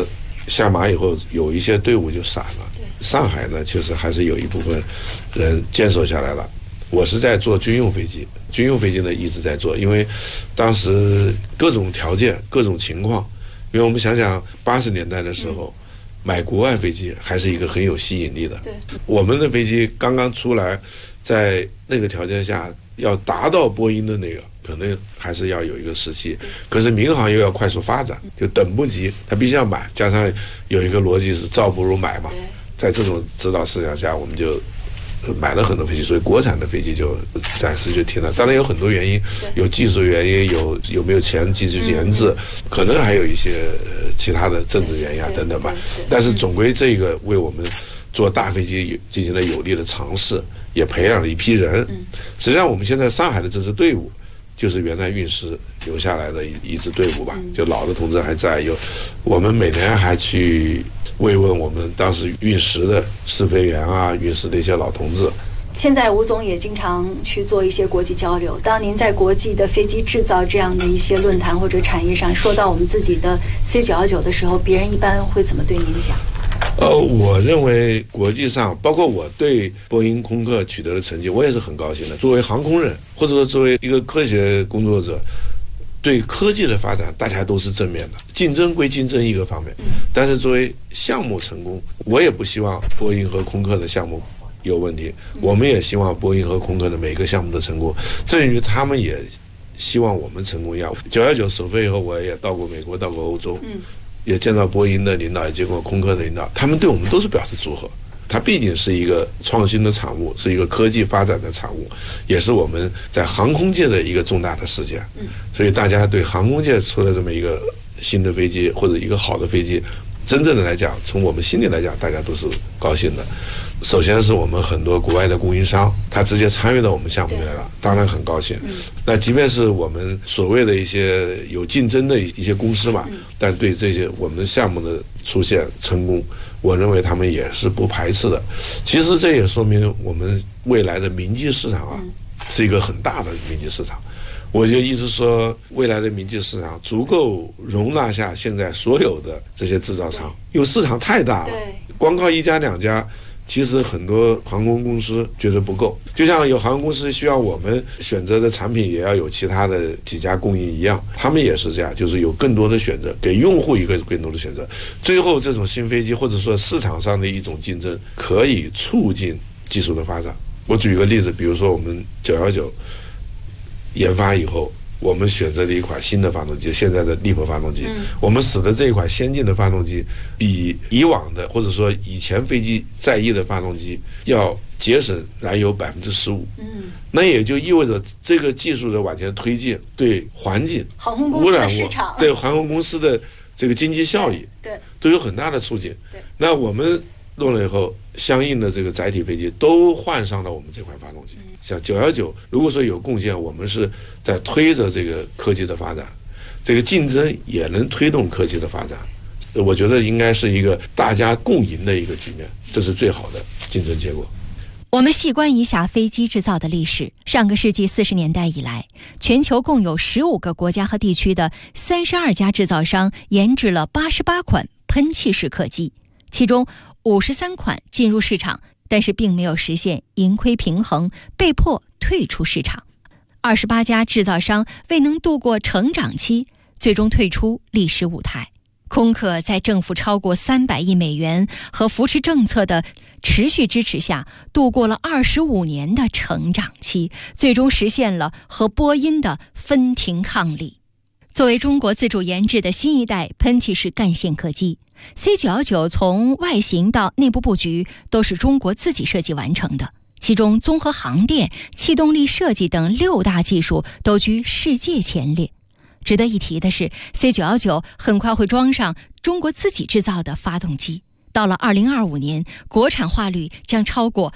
下马以后有一些队伍就散了。上海呢，确实还是有一部分人坚守下来了。我是在做军用飞机，军用飞机呢一直在做，因为当时各种条件、各种情况，因为我们想想80年代的时候，买国外飞机还是一个很有吸引力的。对，我们的飞机刚刚出来，在那个条件下要达到波音的那个，可能还是要有一个时期。可是民航又要快速发展，就等不及，它必须要买。加上有一个逻辑是造不如买嘛，在这种指导思想下，我们就买了很多飞机，所以国产的飞机就暂时就停了。当然有很多原因，有技术原因，有没有钱技术研制，可能还有一些其他的政治原因啊等等吧。但是总归这个为我们做大飞机进行了有力的尝试，也培养了一批人。实际上我们现在上海的这支队伍，就是原来运师留下来的一支队伍吧，就老的同志还在，我们每年还去慰问我们当时运十的试飞员啊，运十的一些老同志。 现在吴总也经常去做一些国际交流。当您在国际的飞机制造这样的一些论坛或者产业上说到我们自己的 C919 的时候，别人一般会怎么对您讲？ 我认为国际上，包括我对波音、空客取得的成绩，我也是很高兴的。作为航空人，或者说作为一个科学工作者，对科技的发展，大家都是正面的。竞争归竞争一个方面，但是作为项目成功，我也不希望波音和空客的项目有问题。我们也希望波音和空客的每个项目的成功，正如他们也希望我们成功一样。919首飞以后，我也到过美国，到过欧洲，也见到波音的领导，也见过空客的领导，他们对我们都是表示祝贺。它毕竟是一个创新的产物，是一个科技发展的产物，也是我们在航空界的一个重大的事件。所以大家对航空界出了这么一个新的飞机或者一个好的飞机，真正的来讲，从我们心里来讲，大家都是高兴的。首先是我们很多国外的供应商，他直接参与到我们项目里来了，当然很高兴。那即便是我们所谓的一些有竞争的一些公司嘛，但对这些我们项目的出现成功，我认为他们也是不排斥的。其实这也说明我们未来的民机市场啊，是一个很大的民机市场。我就一直说，未来的民机市场足够容纳下现在所有的这些制造厂，因为市场太大了，光靠一家两家，其实很多航空公司觉得不够。就像有航空公司需要我们选择的产品也要有其他的几家供应一样，他们也是这样，就是有更多的选择，给用户一个更多的选择。最后这种新飞机或者说市场上的一种竞争，可以促进技术的发展。我举一个例子，比如说我们919研发以后，我们选择了一款新的发动机，现在的利珀发动机，我们使得这一款先进的发动机比以往的或者说以前飞机在役的发动机要节省燃油15%。那也就意味着这个技术的往前推进，对环境、 航空公司的市场、 对航空公司的这个经济效益，都有很大的促进。那我们弄了以后，相应的这个载体飞机都换上了我们这款发动机。像919，如果说有贡献，我们是在推着这个科技的发展，这个竞争也能推动科技的发展。我觉得应该是一个大家共赢的一个局面，这是最好的竞争结果。 我们细观一下飞机制造的历史，上个世纪40年代以来，全球共有15个国家和地区的32家制造商研制了88款喷气式客机，其中53款进入市场，但是并没有实现盈亏平衡，被迫退出市场。28家制造商未能度过成长期，最终退出历史舞台。空客在政府超过300亿美元和扶持政策的持续支持下，度过了25年的成长期，最终实现了和波音的分庭抗礼。作为中国自主研制的新一代喷气式干线客机， C919 从外形到内部布局都是中国自己设计完成的，其中综合航电、气动力设计等6大技术都居世界前列。值得一提的是， C919 很快会装上中国自己制造的发动机，到了2025年，国产化率将超过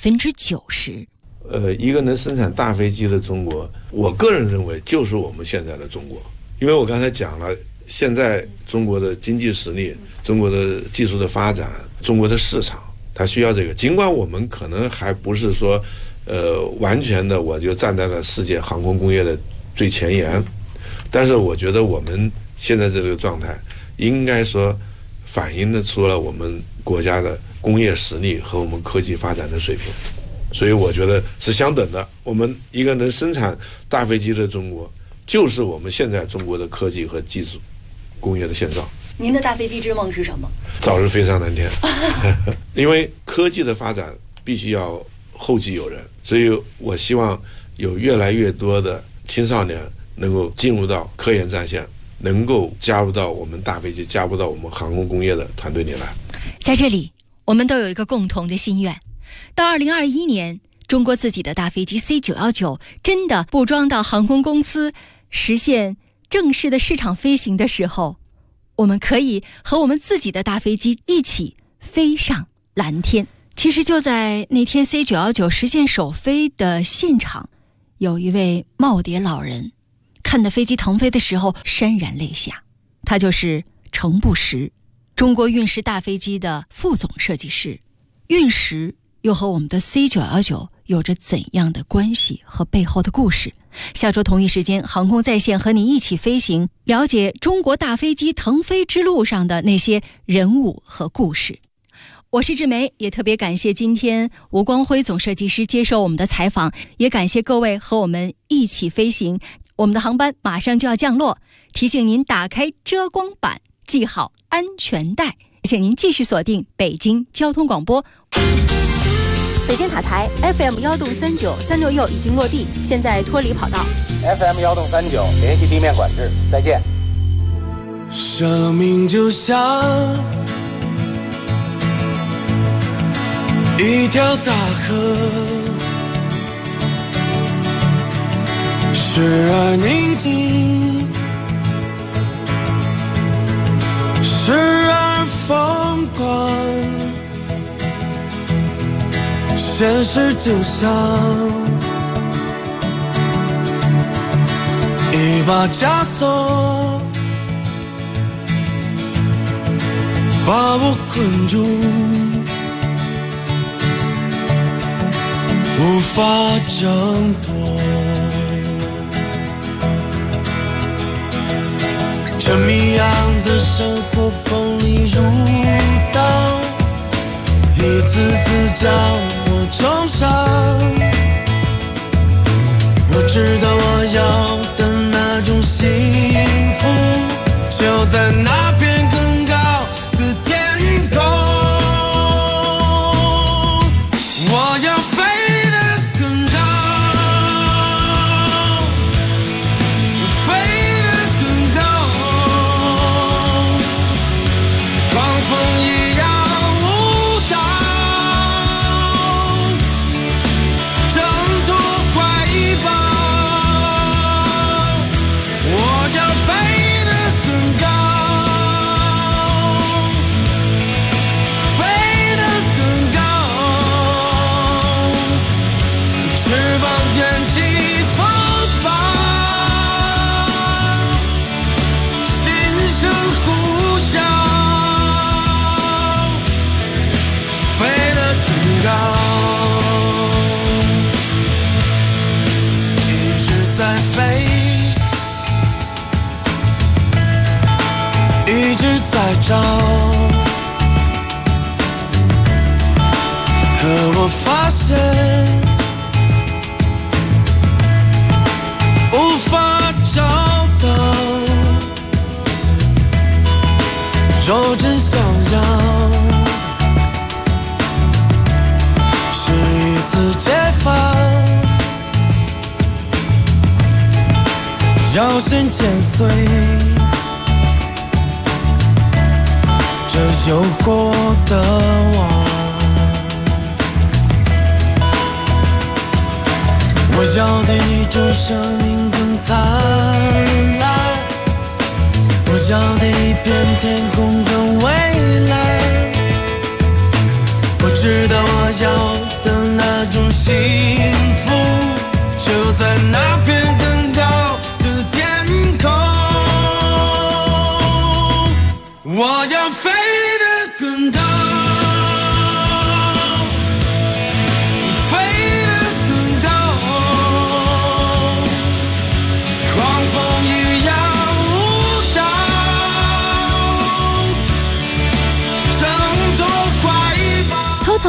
90%。 一个能生产大飞机的中国，我个人认为就是我们现在的中国。因为我刚才讲了，现在中国的经济实力、中国的技术的发展、中国的市场，它需要这个。尽管我们可能还不是说，完全的我就站在了世界航空工业的最前沿，但是我觉得我们现在这个状态，应该说反映得出了我们国家的工业实力和我们科技发展的水平，所以我觉得是相等的。我们一个能生产大飞机的中国，就是我们现在中国的科技和技术工业的现状。 您的大飞机之梦是什么？ 早日飞上蓝天。因为科技的发展必须要后继有人，所以我希望有越来越多的青少年能够进入到科研战线，能够加入到我们大飞机，加入到我们航空工业的团队里来。 在这里，我们都有一个共同的心愿，到2021年，中国自己的大飞机 C919 真的布装到航空公司，实现正式的市场飞行的时候，我们可以和我们自己的大飞机一起飞上蓝天。其实就在那天 C919 实现首飞的现场，有一位耄耋老人看到飞机腾飞的时候潸然泪下。他就是程不时，中国运十大飞机的副总设计师。运十又和我们的 C919 有着怎样的关系和背后的故事？下周同一时间，航空在线和你一起飞行，了解中国大飞机腾飞之路上的那些人物和故事。我是志梅，也特别感谢今天吴光辉总设计师接受我们的采访，也感谢各位和我们一起飞行。我们的航班马上就要降落，提醒您打开遮光板，系好安全带。请您继续锁定北京交通广播。北京塔台 FM 1动3936已经落地，现在脱离跑道。 FM 1动39联系地面管制，再见。 生命就像一条大河，时而宁静，时而疯狂，现实就像一把枷锁，把我困住，无法挣脱。这谜样的生活锋利如刀，一次次将我重伤。我知道我要的那种幸福，就在那片更高的天空。我要飞得更高，飞得更高，狂风一样舞蹈，挣脱怀抱。我要飞得更高，飞得更高，翅膀卷起风暴，心声呼啸，飞得更高，一直在飞，一直在找，可我发现无法找到。若真想要是一次解放，要先剪碎这诱惑的网。我要的一种生命更灿烂，我要的一片天空更蔚蓝。我知道我要的那种幸福，就在那片更高的天空。我要飞得更高，飞得更高，狂风一样舞蹈，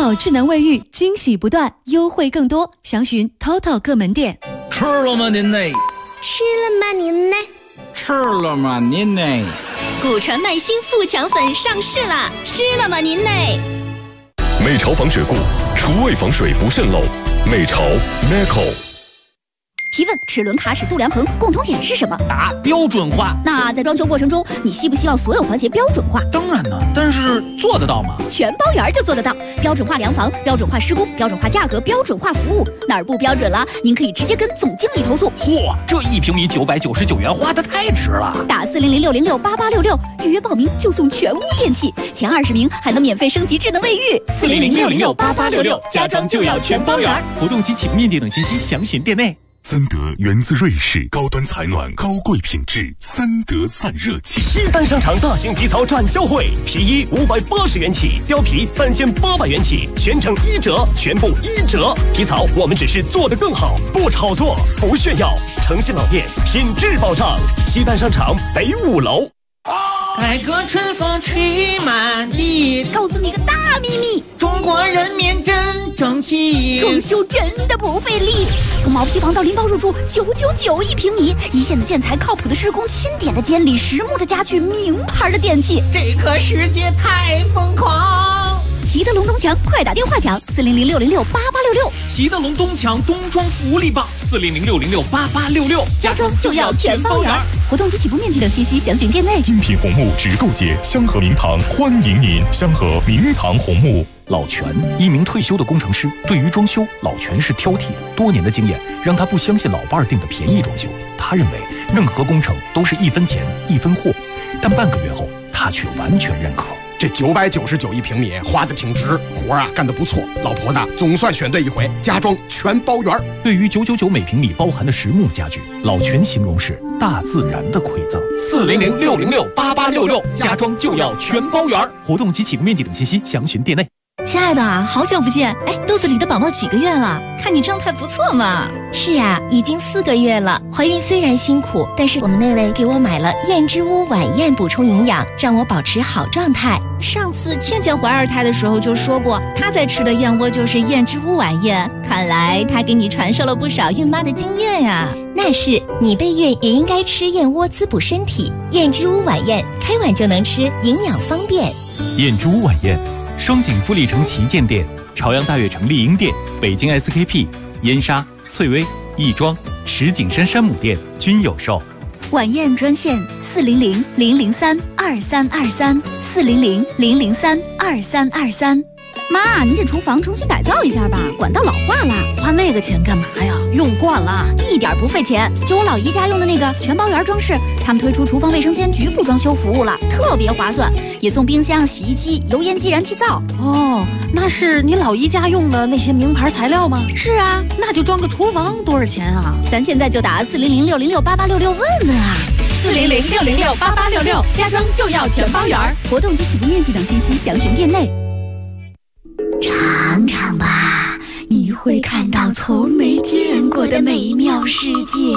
TOTO 智能卫浴，惊喜不断，优惠更多，详询 TOTO 各门店。 吃了吗您呢？ 吃了吗您呢？ 吃了吗您呢？ 古传麦新富强粉上市啦！吃了吗您呢？ 美潮防水固，除味防水不渗漏。美潮 Meco。 提问：齿轮卡尺度量衡共同点是什么？ 答：标准化。 那在装修过程中，你希不希望所有环节标准化？ 当然呢，但是做得到吗？ 全包圆就做得到。标准化量房、标准化施工、标准化价格、标准化服务，哪儿不标准了？您可以直接跟总经理投诉。 嚯，这1平米999元，花得太值了！ 打400-606-8866预约报名就送全屋电器，前20名还能免费升级智能卫浴。 400-606-8866，家装就要全包圆。 活动及起步面积等信息详询店内。 森德源自瑞士，高端采暖，高贵品质，森德散热器。 西单商场大型皮草展销会，皮衣580元起，貂皮3800元起，全程1折，全部1折。皮草我们只是做得更好，不炒作，不炫耀。诚信老店，品质保障。西单商场北5楼。 改革春风吹满地， 告诉你个大秘密， 中国人民真争气， 装修真的不费力。从毛坯房到拎包入住，9991平米，一线的建材，靠谱的施工，钦点的监理，实木的家具，名牌的电器， 这个世界太疯狂。 齐德龙东强，快打电话抢400-606-8866。 齐德龙东强冬装福利棒，400-606-8866， 家装就要全包圆。活动及起步面积等信息详询店内。 精品红木直购节，香河明堂欢迎您！香河明堂红木。 老全，一名退休的工程师，对于装修，老全是挑剔的。多年的经验让他不相信老伴儿订的便宜装修，他认为任何工程都是1分钱1分货。但半个月后，他却完全认可。 这999 1平米，花得挺值，活啊干得不错。老婆子总算选对一回，家装全包圆。 对于999每平米包含的实木家具，老全形容是大自然的馈赠。 400-606-8866，家装就要全包圆。活动及起步面积等信息详询店内。 亲爱的，好久不见！哎，肚子里的宝宝几个月了？看你状态不错嘛。 是啊，已经4个月了。怀孕虽然辛苦，但是我们那位给我买了燕之屋晚宴补充营养，让我保持好状态。 上次倩倩怀2胎的时候就说过，她在吃的燕窝就是燕之屋晚宴。看来她给你传授了不少孕妈的经验呀。 那是，你备孕也应该吃燕窝滋补身体。燕之屋晚宴，开碗就能吃，营养方便。 燕之屋晚宴。双井富力城旗舰店、朝阳大悦城丽婴店、北京 SKP、燕莎、翠微、亦庄、石景山山姆店均有售。 晚宴专线400-003-2323，400-003-2323。妈，您这厨房重新改造一下吧，管道老化了。 花那个钱干嘛呀？用惯了， 一点不费钱。就我老姨家用的那个全包圆装饰，他们推出厨房卫生间局部装修服务了，特别划算，也送冰箱、洗衣机、油烟机、燃气灶。 哦，那是你老姨家用的那些名牌材料吗？ 是啊， 那就装个厨房多少钱啊？ 咱现在就打400-606-8866问问啊。 400-606-8866，家装就要全包圆。 活动及起步面积等信息详询店内。 尝尝吧，你会看到从没见过的美妙世界。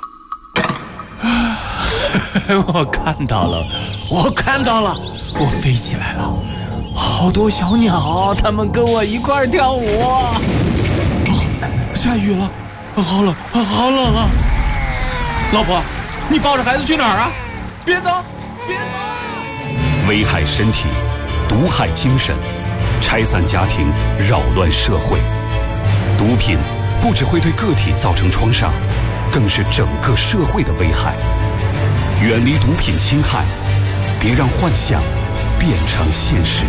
我看到了，我飞起来了，好多小鸟，它们跟我一块儿跳舞。下雨了，好冷啊！老婆，你抱着孩子去哪儿啊？别走！ 危害身体，毒害精神，拆散家庭，扰乱社会。毒品不只会对个体造成创伤，更是整个社会的危害。远离毒品侵害，别让幻想变成现实。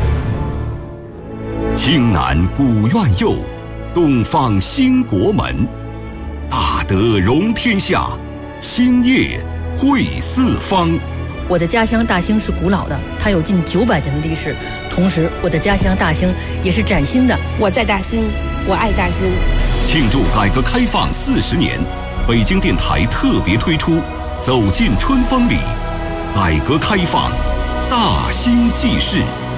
青南古院佑，东方兴国门，大德容天下，兴业惠四方。 我的家乡大兴是古老的，它有近900年的历史。同时，我的家乡大兴也是崭新的。 我在大兴，我爱大兴。 庆祝改革开放40年，北京电台特别推出《走进春风里》，改革开放，大兴纪事。